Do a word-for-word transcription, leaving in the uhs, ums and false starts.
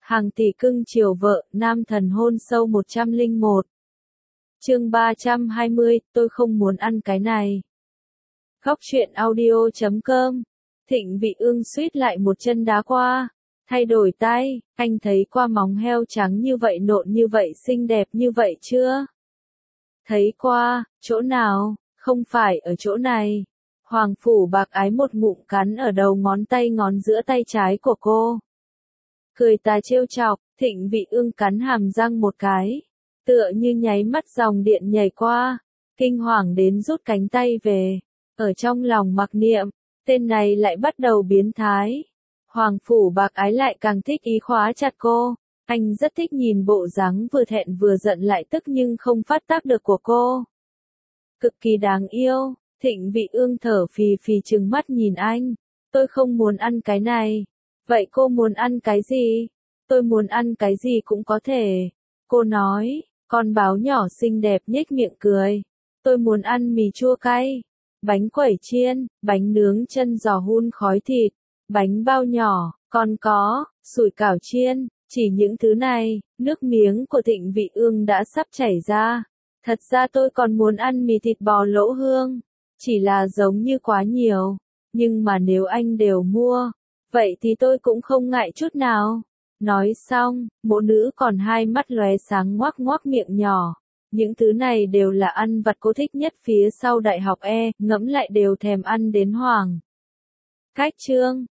Hàng tỷ cưng chiều vợ, nam thần hôn sâu một trăm lẻ một. Chương ba trăm hai mươi, tôi không muốn ăn cái này. Góc truyện audio chấm com. Thịnh Vị Ương suýt lại một chân đá qua. Thay đổi tay, anh thấy qua móng heo trắng như vậy nộn như vậy xinh đẹp như vậy chưa? Thấy qua, chỗ nào? Không phải ở chỗ này. Hoàng Phủ Bạc Ái một ngụm cắn ở đầu ngón tay ngón giữa tay trái của cô. Cười tà trêu chọc, Thịnh Vị Ương cắn hàm răng một cái. Tựa như nháy mắt dòng điện nhảy qua. Kinh hoàng đến rút cánh tay về. Ở trong lòng mặc niệm, tên này lại bắt đầu biến thái. Hoàng Phủ Bạc Ái lại càng thích ý khóa chặt cô. Anh rất thích nhìn bộ dáng vừa thẹn vừa giận lại tức nhưng không phát tác được của cô. Cực kỳ đáng yêu. Thịnh Vị Ương thở phì phì trừng mắt nhìn anh. Tôi không muốn ăn cái này. Vậy cô muốn ăn cái gì? Tôi muốn ăn cái gì cũng có thể. Cô nói, con báo nhỏ xinh đẹp nhếch miệng cười. Tôi muốn ăn mì chua cay, bánh quẩy chiên, bánh nướng chân giò hun khói thịt, bánh bao nhỏ, còn có, sủi cảo chiên. Chỉ những thứ này, nước miếng của Thịnh Vị Ương đã sắp chảy ra. Thật ra tôi còn muốn ăn mì thịt bò lỗ hương. Chỉ là giống như quá nhiều. Nhưng mà nếu anh đều mua, vậy thì tôi cũng không ngại chút nào. Nói xong, mộ nữ còn hai mắt lóe sáng ngoác ngoác miệng nhỏ. Những thứ này đều là ăn vặt cô thích nhất phía sau đại học E, ngẫm lại đều thèm ăn đến hoảng. Cách chương